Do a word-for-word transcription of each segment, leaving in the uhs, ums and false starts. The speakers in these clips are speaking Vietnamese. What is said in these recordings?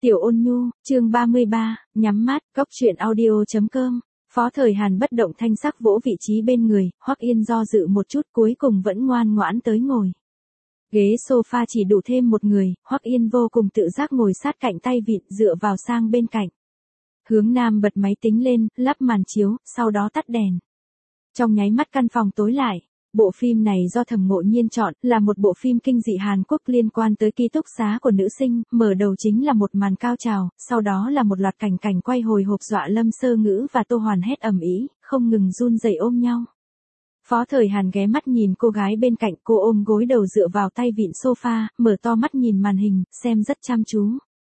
Tiểu Ôn Nhu, chương ba mươi ba, nhắm mắt, cốc truyện audio.com. Phó Thời Hàn bất động thanh sắc vỗ vị trí bên người, Hoắc Yên do dự một chút cuối cùng vẫn ngoan ngoãn tới ngồi. Ghế sofa chỉ đủ thêm một người, Hoắc Yên vô cùng tự giác ngồi sát cạnh tay vịn dựa vào sang bên cạnh. Hướng Nam bật máy tính lên, lắp màn chiếu, sau đó tắt đèn. Trong nháy mắt căn phòng tối lại. Bộ phim này do Thẩm Ngộ Nhiên chọn, là một bộ phim kinh dị Hàn Quốc liên quan tới ký túc xá của nữ sinh, mở đầu chính là một màn cao trào, sau đó là một loạt cảnh cảnh quay hồi hộp dọa Lâm Sơ Ngữ và Tô Hoàn hét ầm ĩ, không ngừng run rẩy ôm nhau. Phó Thời Hàn ghé mắt nhìn cô gái bên cạnh, cô ôm gối đầu dựa vào tay vịn sofa, mở to mắt nhìn màn hình, xem rất chăm chú.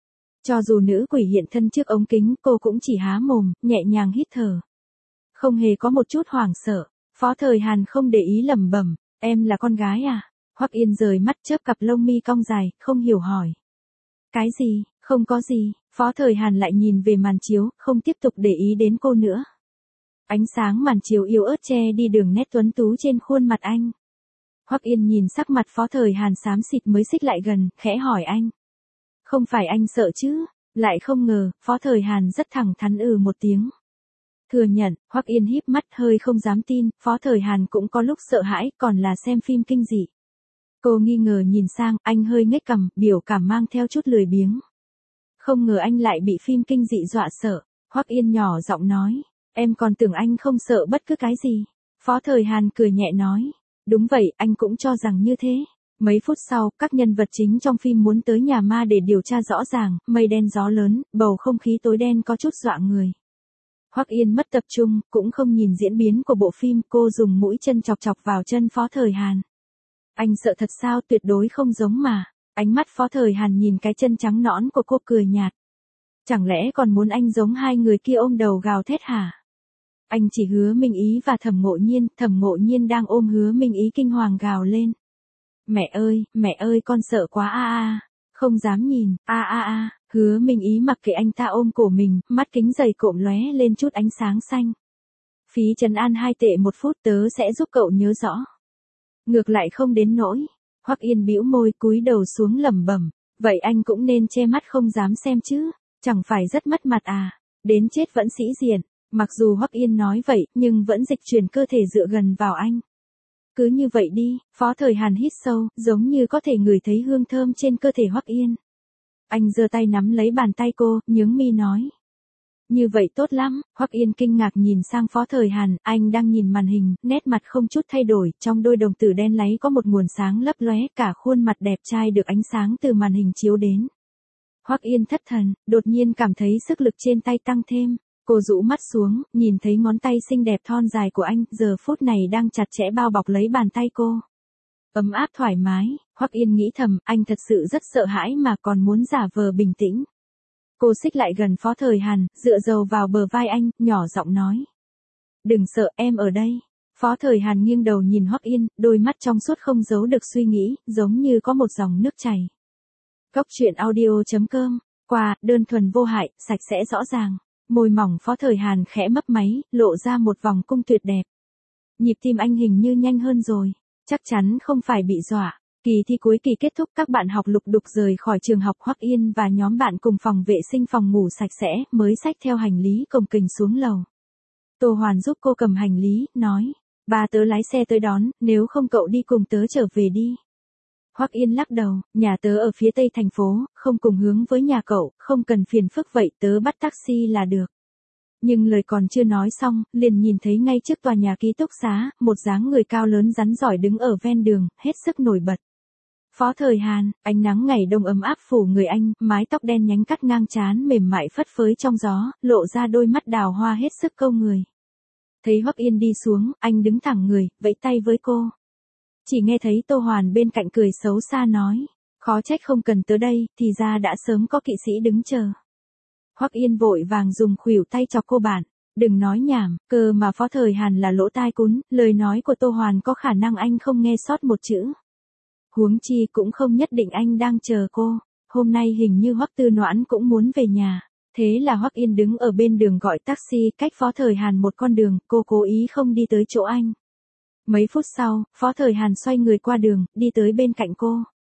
Cho dù nữ quỷ hiện thân trước ống kính, cô cũng chỉ há mồm, nhẹ nhàng hít thở. Không hề có một chút hoảng sợ. Phó Thời Hàn không để ý lẩm bẩm, em là con gái à? Hoắc Yên rời mắt chớp cặp lông mi cong dài, không hiểu hỏi. Cái gì, không có gì, Phó Thời Hàn lại nhìn về màn chiếu, không tiếp tục để ý đến cô nữa. Ánh sáng màn chiếu yếu ớt che đi đường nét tuấn tú trên khuôn mặt anh. Hoắc Yên nhìn sắc mặt Phó Thời Hàn xám xịt mới xích lại gần, khẽ hỏi anh. Không phải anh sợ chứ? Lại không ngờ, Phó Thời Hàn rất thẳng thắn ừ một tiếng. Thừa nhận, Hoắc Yên híp mắt hơi không dám tin, Phó Thời Hàn cũng có lúc sợ hãi, còn là xem phim kinh dị. Cô nghi ngờ nhìn sang, anh hơi nhếch cằm, biểu cảm mang theo chút lười biếng. Không ngờ anh lại bị phim kinh dị dọa sợ, Hoắc Yên nhỏ giọng nói, em còn tưởng anh không sợ bất cứ cái gì. Phó Thời Hàn cười nhẹ nói, đúng vậy, anh cũng cho rằng như thế. Mấy phút sau, các nhân vật chính trong phim muốn tới nhà ma để điều tra rõ ràng, mây đen gió lớn, bầu không khí tối đen có chút dọa người. Hoắc Yên mất tập trung, cũng không nhìn diễn biến của bộ phim, cô dùng mũi chân chọc chọc vào chân Phó Thời Hàn. Anh sợ thật sao? Tuyệt đối không giống mà. Ánh mắt Phó Thời Hàn nhìn cái chân trắng nõn của cô cười nhạt. Chẳng lẽ còn muốn anh giống hai người kia ôm đầu gào thét hả? Anh chỉ Hứa Minh Ý và Thẩm Ngộ Nhiên, Thẩm Ngộ Nhiên đang ôm Hứa Minh Ý kinh hoàng gào lên. Mẹ ơi, mẹ ơi con sợ quá a a, không dám nhìn, a a a. Hứa Minh Ý mặc kệ anh ta ôm cổ mình, mắt kính dày cộm lóe lên chút ánh sáng xanh. Phí trấn an hai tệ một phút tớ sẽ giúp cậu nhớ rõ. Ngược lại không đến nỗi. Hoắc Yên bĩu môi cúi đầu xuống lẩm bẩm, vậy anh cũng nên che mắt không dám xem chứ, chẳng phải rất mất mặt à, đến chết vẫn sĩ diện. Mặc dù Hoắc Yên nói vậy, nhưng vẫn dịch chuyển cơ thể dựa gần vào anh. Cứ như vậy đi, Phó Thời Hàn hít sâu, giống như có thể ngửi thấy hương thơm trên cơ thể Hoắc Yên. Anh giơ tay nắm lấy bàn tay cô, nhướng mi nói. Như vậy tốt lắm, Hoắc Yên kinh ngạc nhìn sang Phó Thời Hàn, anh đang nhìn màn hình, nét mặt không chút thay đổi, trong đôi đồng tử đen láy có một nguồn sáng lấp lóe, cả khuôn mặt đẹp trai được ánh sáng từ màn hình chiếu đến. Hoắc Yên thất thần, đột nhiên cảm thấy sức lực trên tay tăng thêm, cô rũ mắt xuống, nhìn thấy ngón tay xinh đẹp thon dài của anh, giờ phút này đang chặt chẽ bao bọc lấy bàn tay cô. Ấm áp thoải mái, Hoắc Yên nghĩ thầm, anh thật sự rất sợ hãi mà còn muốn giả vờ bình tĩnh. Cô xích lại gần Phó Thời Hàn, dựa dầu vào bờ vai anh, nhỏ giọng nói. Đừng sợ, em ở đây. Phó Thời Hàn nghiêng đầu nhìn Hoắc Yên, đôi mắt trong suốt không giấu được suy nghĩ, giống như có một dòng nước chảy. Cốc truyện audio.com, qua, đơn thuần vô hại, sạch sẽ rõ ràng. Môi mỏng Phó Thời Hàn khẽ mấp máy, lộ ra một vòng cung tuyệt đẹp. Nhịp tim anh hình như nhanh hơn rồi. Chắc chắn không phải bị dọa. Kỳ thi cuối kỳ kết thúc, các bạn học lục đục rời khỏi trường học. Hoắc Yên và nhóm bạn cùng phòng vệ sinh phòng ngủ sạch sẽ, mới xách theo hành lý cồng kềnh xuống lầu. Tô Hoàn giúp cô cầm hành lý, nói, ba tớ lái xe tới đón, nếu không cậu đi cùng tớ trở về đi. Hoắc Yên lắc đầu, nhà tớ ở phía tây thành phố, không cùng hướng với nhà cậu, không cần phiền phức vậy, tớ bắt taxi là được. Nhưng lời còn chưa nói xong, liền nhìn thấy ngay trước tòa nhà ký túc xá, một dáng người cao lớn rắn giỏi đứng ở ven đường, hết sức nổi bật. Phó Thời Hàn, ánh nắng ngày đông ấm áp phủ người anh, mái tóc đen nhánh cắt ngang trán mềm mại phất phới trong gió, lộ ra đôi mắt đào hoa hết sức câu người. Thấy Hoắc Yên đi xuống, anh đứng thẳng người, vẫy tay với cô. Chỉ nghe thấy Tô Hoàn bên cạnh cười xấu xa nói, khó trách không cần tới đây, thì ra đã sớm có kỵ sĩ đứng chờ. Hoắc Yên vội vàng dùng khuỷu tay chọc cô bạn, đừng nói nhảm, cơ mà Phó Thời Hàn là lỗ tai cún, lời nói của Tô Hoàn có khả năng anh không nghe sót một chữ. Huống chi cũng không nhất định anh đang chờ cô, hôm nay hình như Hoắc Tư Noãn cũng muốn về nhà, thế là Hoắc Yên đứng ở bên đường gọi taxi cách Phó Thời Hàn một con đường, cô cố ý không đi tới chỗ anh. Mấy phút sau, Phó Thời Hàn xoay người qua đường, đi tới bên cạnh cô.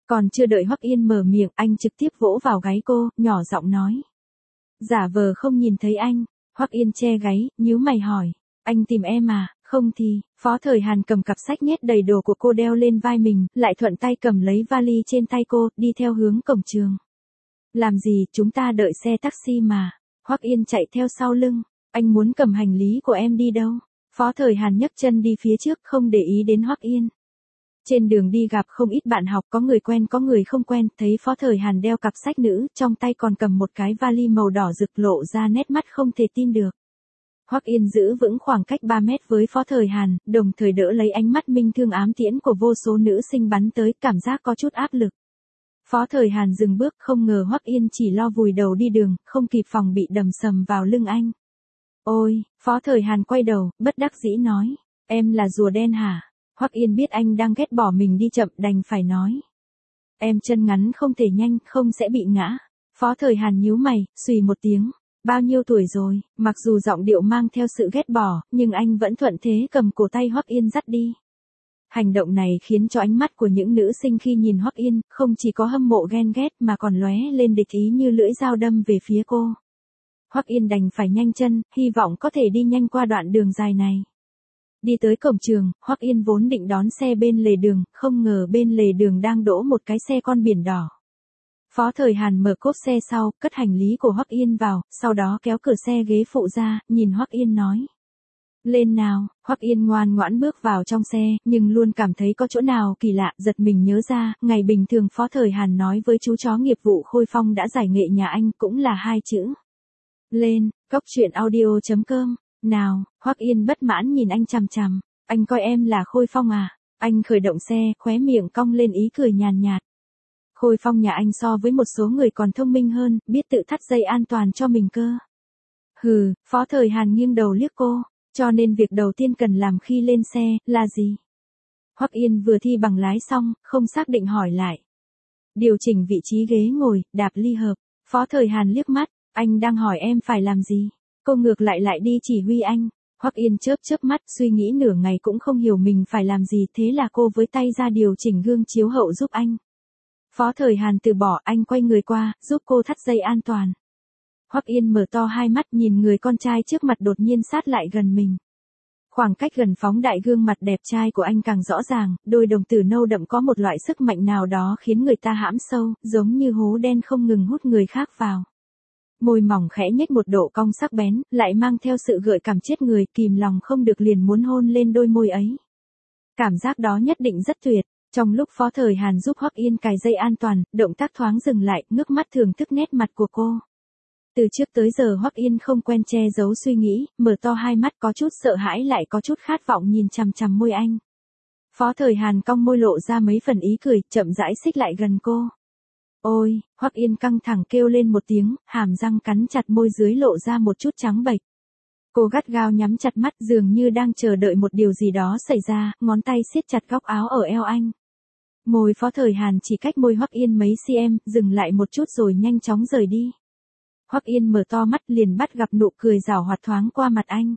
Còn chưa đợi Hoắc Yên mở miệng, anh trực tiếp vỗ vào gáy cô, nhỏ giọng nói. Giả vờ không nhìn thấy anh. Hoắc Yên che gáy, nhíu mày hỏi. Anh tìm em à? Không thì, Phó Thời Hàn cầm cặp sách nhét đầy đồ của cô đeo lên vai mình, lại thuận tay cầm lấy vali trên tay cô, đi theo hướng cổng trường. Làm gì, chúng ta đợi xe taxi mà. Hoắc Yên chạy theo sau lưng. Anh muốn cầm hành lý của em đi đâu? Phó Thời Hàn nhấc chân đi phía trước, không để ý đến Hoắc Yên. Trên đường đi gặp không ít bạn học, có người quen có người không quen, thấy Phó Thời Hàn đeo cặp sách nữ, trong tay còn cầm một cái vali màu đỏ rực, lộ ra nét mắt không thể tin được. Hoắc Yên giữ vững khoảng cách ba mét với Phó Thời Hàn, đồng thời đỡ lấy ánh mắt minh thương ám tiễn của vô số nữ sinh bắn tới, cảm giác có chút áp lực. Phó Thời Hàn dừng bước, không ngờ Hoắc Yên chỉ lo vùi đầu đi đường, không kịp phòng bị đầm sầm vào lưng anh. Ôi, Phó Thời Hàn quay đầu, bất đắc dĩ nói, em là rùa đen hả? Hoắc Yên biết anh đang ghét bỏ mình đi chậm, đành phải nói. Em chân ngắn không thể nhanh, không sẽ bị ngã. Phó Thời Hàn nhíu mày, xùy một tiếng. Bao nhiêu tuổi rồi? Mặc dù giọng điệu mang theo sự ghét bỏ, nhưng anh vẫn thuận thế cầm cổ tay Hoắc Yên dắt đi. Hành động này khiến cho ánh mắt của những nữ sinh khi nhìn Hoắc Yên, không chỉ có hâm mộ ghen ghét mà còn lóe lên địch ý như lưỡi dao đâm về phía cô. Hoắc Yên đành phải nhanh chân, hy vọng có thể đi nhanh qua đoạn đường dài này. Đi tới cổng trường, Hoắc Yên vốn định đón xe bên lề đường, không ngờ bên lề đường đang đỗ một cái xe con biển đỏ. Phó Thời Hàn mở cốp xe sau, cất hành lý của Hoắc Yên vào, sau đó kéo cửa xe ghế phụ ra, nhìn Hoắc Yên nói. Lên nào. Hoắc Yên ngoan ngoãn bước vào trong xe, nhưng luôn cảm thấy có chỗ nào kỳ lạ, giật mình nhớ ra, ngày bình thường Phó Thời Hàn nói với chú chó nghiệp vụ Khôi Phong đã giải nghệ nhà anh cũng là hai chữ. Lên. Cốc truyện audio chấm com. Nào. Hoắc Yên bất mãn nhìn anh chằm chằm. Anh coi em là Khôi Phong à? Anh khởi động xe, khóe miệng cong lên ý cười nhàn nhạt. Khôi Phong nhà anh so với một số người còn thông minh hơn, biết tự thắt dây an toàn cho mình cơ. Hừ. Phó Thời Hàn nghiêng đầu liếc cô. Cho nên việc đầu tiên cần làm khi lên xe, là gì? Hoắc Yên vừa thi bằng lái xong, không xác định hỏi lại. Điều chỉnh vị trí ghế ngồi, đạp ly hợp. Phó Thời Hàn liếc mắt, anh đang hỏi em phải làm gì? Cô ngược lại lại đi chỉ huy anh. Hoắc Yên chớp chớp mắt, suy nghĩ nửa ngày cũng không hiểu mình phải làm gì, thế là cô với tay ra điều chỉnh gương chiếu hậu giúp anh. Phó Thời Hàn từ bỏ, anh quay người qua, giúp cô thắt dây an toàn. Hoắc Yên mở to hai mắt nhìn người con trai trước mặt đột nhiên sát lại gần mình. Khoảng cách gần phóng đại gương mặt đẹp trai của anh càng rõ ràng, đôi đồng tử nâu đậm có một loại sức mạnh nào đó khiến người ta hãm sâu, giống như hố đen không ngừng hút người khác vào. Môi mỏng khẽ nhếch một độ cong sắc bén, lại mang theo sự gợi cảm chết người, kìm lòng không được liền muốn hôn lên đôi môi ấy. Cảm giác đó nhất định rất tuyệt. Trong lúc Phó Thời Hàn giúp Hoắc Yên cài dây an toàn, động tác thoáng dừng lại, ngước mắt thưởng thức nét mặt của cô. Từ trước tới giờ Hoắc Yên không quen che giấu suy nghĩ, mở to hai mắt có chút sợ hãi lại có chút khát vọng nhìn chằm chằm môi anh. Phó Thời Hàn cong môi lộ ra mấy phần ý cười, chậm rãi xích lại gần cô. Ôi, Hoắc Yên căng thẳng kêu lên một tiếng, hàm răng cắn chặt môi dưới lộ ra một chút trắng bệch. Cô gắt gao nhắm chặt mắt dường như đang chờ đợi một điều gì đó xảy ra, ngón tay siết chặt góc áo ở eo anh. Môi Phó Thời Hàn chỉ cách môi Hoắc Yên mấy cm, dừng lại một chút rồi nhanh chóng rời đi. Hoắc Yên mở to mắt liền bắt gặp nụ cười giảo hoạt thoáng qua mặt anh.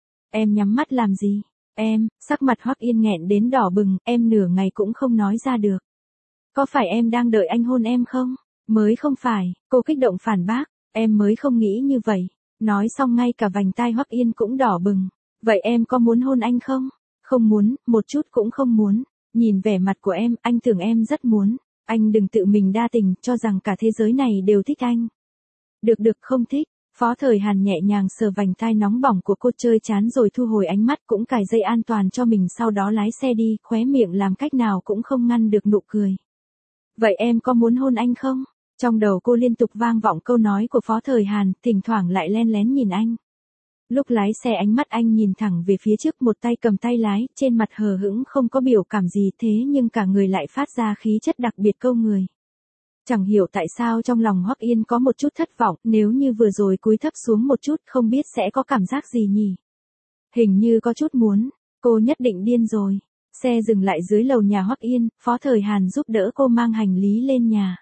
Em nhắm mắt làm gì? Em, sắc mặt Hoắc Yên nghẹn đến đỏ bừng, em nửa ngày cũng không nói ra được. Có phải em đang đợi anh hôn em không? Mới không phải, cô kích động phản bác, em mới không nghĩ như vậy. Nói xong ngay cả vành tai Hoắc Yên cũng đỏ bừng. Vậy em có muốn hôn anh không? Không muốn, một chút cũng không muốn. Nhìn vẻ mặt của em, anh tưởng em rất muốn. Anh đừng tự mình đa tình, cho rằng cả thế giới này đều thích anh. Được được không thích. Phó Thời Hàn nhẹ nhàng sờ vành tai nóng bỏng của cô chơi chán rồi thu hồi ánh mắt cũng cài dây an toàn cho mình sau đó lái xe đi, khóe miệng làm cách nào cũng không ngăn được nụ cười. Vậy em có muốn hôn anh không? Trong đầu cô liên tục vang vọng câu nói của Phó Thời Hàn, thỉnh thoảng lại len lén nhìn anh. Lúc lái xe ánh mắt anh nhìn thẳng về phía trước, một tay cầm tay lái, trên mặt hờ hững không có biểu cảm gì, thế nhưng cả người lại phát ra khí chất đặc biệt câu người. Chẳng hiểu tại sao trong lòng Hoắc Yên có một chút thất vọng, nếu như vừa rồi cúi thấp xuống một chút không biết sẽ có cảm giác gì nhỉ. Hình như có chút muốn, cô nhất định điên rồi. Xe dừng lại dưới lầu nhà Hoắc Yên, Phó Thời Hàn giúp đỡ cô mang hành lý lên nhà.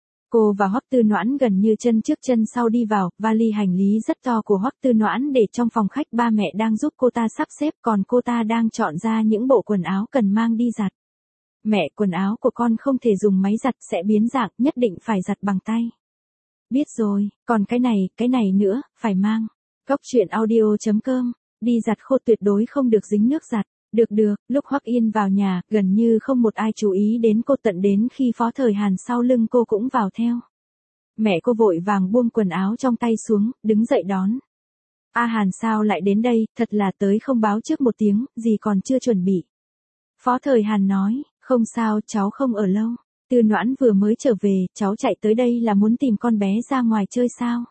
Cô và Hoắc Tư Noãn gần như chân trước chân sau đi vào, vali hành lý rất to của Hoắc Tư Noãn để trong phòng khách, ba mẹ đang giúp cô ta sắp xếp, còn cô ta đang chọn ra những bộ quần áo cần mang đi giặt. Mẹ, quần áo của con không thể dùng máy giặt sẽ biến dạng, nhất định phải giặt bằng tay. Biết rồi, còn cái này, cái này nữa, phải mang. Cốc truyện audio chấm com, đi giặt khô tuyệt đối không được dính nước giặt. Được được, lúc Hoắc Yên vào nhà, gần như không một ai chú ý đến cô tận đến khi Phó Thời Hàn sau lưng cô cũng vào theo. Mẹ cô vội vàng buông quần áo trong tay xuống, đứng dậy đón. A Hàn sao lại đến đây, thật là tới không báo trước một tiếng, gì còn chưa chuẩn bị. Phó Thời Hàn nói, không sao, cháu không ở lâu. Tư Noãn vừa mới trở về, cháu chạy tới đây là muốn tìm con bé ra ngoài chơi sao?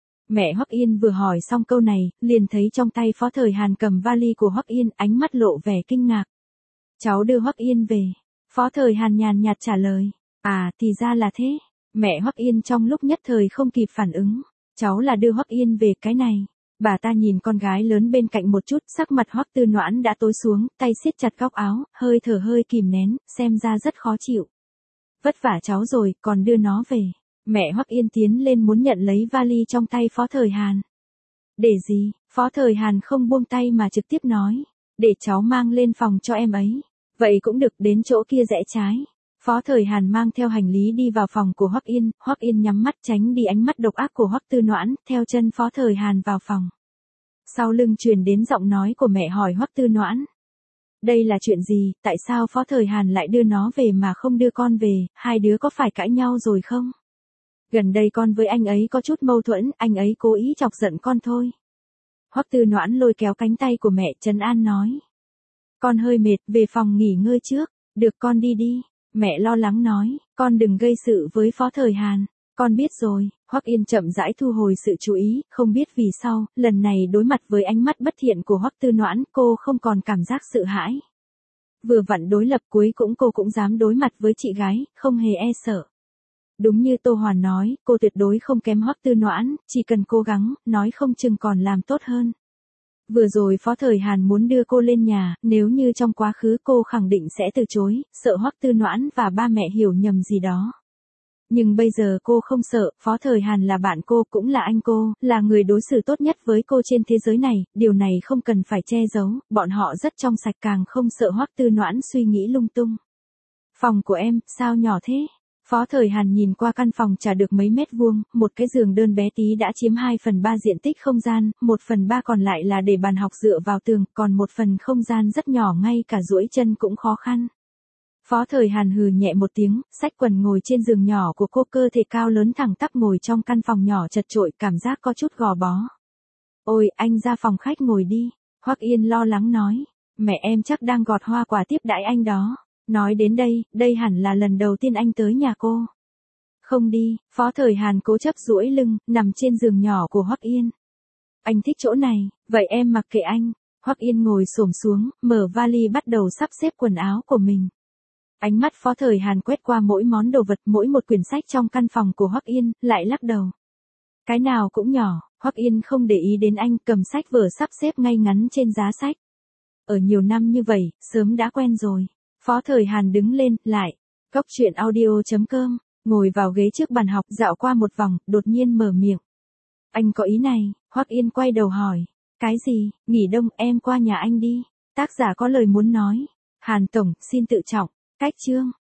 Mẹ Hoắc Yên vừa hỏi xong câu này, liền thấy trong tay Phó Thời Hàn cầm vali của Hoắc Yên, ánh mắt lộ vẻ kinh ngạc. Cháu đưa Hoắc Yên về. Phó Thời Hàn nhàn nhạt trả lời. À, thì ra là thế. Mẹ Hoắc Yên trong lúc nhất thời không kịp phản ứng. Cháu là đưa Hoắc Yên về cái này. Bà ta nhìn con gái lớn bên cạnh một chút, sắc mặt Hoắc Tư Noãn đã tối xuống, tay siết chặt góc áo, hơi thở hơi kìm nén, xem ra rất khó chịu. Vất vả cháu rồi, còn đưa nó về. Mẹ Hoắc Yên tiến lên muốn nhận lấy vali trong tay Phó Thời Hàn. Để gì? Phó Thời Hàn không buông tay mà trực tiếp nói. Để cháu mang lên phòng cho em ấy. Vậy cũng được, đến chỗ kia rẽ trái. Phó Thời Hàn mang theo hành lý đi vào phòng của Hoắc Yên, Hoắc Yên nhắm mắt tránh đi ánh mắt độc ác của Hoắc Tư Noãn, theo chân Phó Thời Hàn vào phòng. Sau lưng truyền đến giọng nói của mẹ hỏi Hoắc Tư Noãn. Đây là chuyện gì, tại sao Phó Thời Hàn lại đưa nó về mà không đưa con về, hai đứa có phải cãi nhau rồi không? Gần đây con với anh ấy có chút mâu thuẫn, anh ấy cố ý chọc giận con thôi. Hoắc Tư Noãn lôi kéo cánh tay của mẹ trấn an nói. Con hơi mệt, về phòng nghỉ ngơi trước, được con đi đi. Mẹ lo lắng nói, con đừng gây sự với Phó Thời Hàn. Con biết rồi. Hoắc Yên chậm rãi thu hồi sự chú ý, không biết vì sao, lần này đối mặt với ánh mắt bất thiện của Hoắc Tư Noãn, cô không còn cảm giác sợ hãi. Vừa vặn đối lập cuối cũng cô cũng dám đối mặt với chị gái, không hề e sợ. Đúng như Tô Hoàn nói, cô tuyệt đối không kém Hoắc Tư Noãn, chỉ cần cố gắng, nói không chừng còn làm tốt hơn. Vừa rồi Phó Thời Hàn muốn đưa cô lên nhà, nếu như trong quá khứ cô khẳng định sẽ từ chối, sợ Hoắc Tư Noãn và ba mẹ hiểu nhầm gì đó. Nhưng bây giờ cô không sợ, Phó Thời Hàn là bạn cô, cũng là anh cô, là người đối xử tốt nhất với cô trên thế giới này, điều này không cần phải che giấu, bọn họ rất trong sạch, càng không sợ Hoắc Tư Noãn suy nghĩ lung tung. Phòng của em, sao nhỏ thế? Phó Thời Hàn nhìn qua căn phòng chả được mấy mét vuông, một cái giường đơn bé tí đã chiếm hai phần ba diện tích không gian, một phần ba còn lại là để bàn học dựa vào tường, còn một phần không gian rất nhỏ ngay cả duỗi chân cũng khó khăn. Phó Thời Hàn hừ nhẹ một tiếng, xách quần ngồi trên giường nhỏ của cô, cơ thể cao lớn thẳng tắp ngồi trong căn phòng nhỏ chật chội, cảm giác có chút gò bó. Ôi, anh ra phòng khách ngồi đi. Hoắc Yên lo lắng nói, mẹ em chắc đang gọt hoa quả tiếp đãi anh đó. Nói đến đây, đây hẳn là lần đầu tiên anh tới nhà cô. Không đi, Phó Thời Hàn cố chấp duỗi lưng, nằm trên giường nhỏ của Hoắc Yên. Anh thích chỗ này, vậy em mặc kệ anh. Hoắc Yên ngồi xổm xuống, mở vali bắt đầu sắp xếp quần áo của mình. Ánh mắt Phó Thời Hàn quét qua mỗi món đồ vật, mỗi một quyển sách trong căn phòng của Hoắc Yên, lại lắc đầu. Cái nào cũng nhỏ, Hoắc Yên không để ý đến anh, cầm sách vở sắp xếp ngay ngắn trên giá sách. Ở nhiều năm như vậy, sớm đã quen rồi. Phó Thời Hàn đứng lên, lại. Cốc truyện audio chấm com, ngồi vào ghế trước bàn học, dạo qua một vòng, đột nhiên mở miệng. Anh có ý này, Hoắc Yên quay đầu hỏi. Cái gì, nghỉ đông, em qua nhà anh đi. Tác giả có lời muốn nói. Hàn Tổng, xin tự trọng. Cách chương.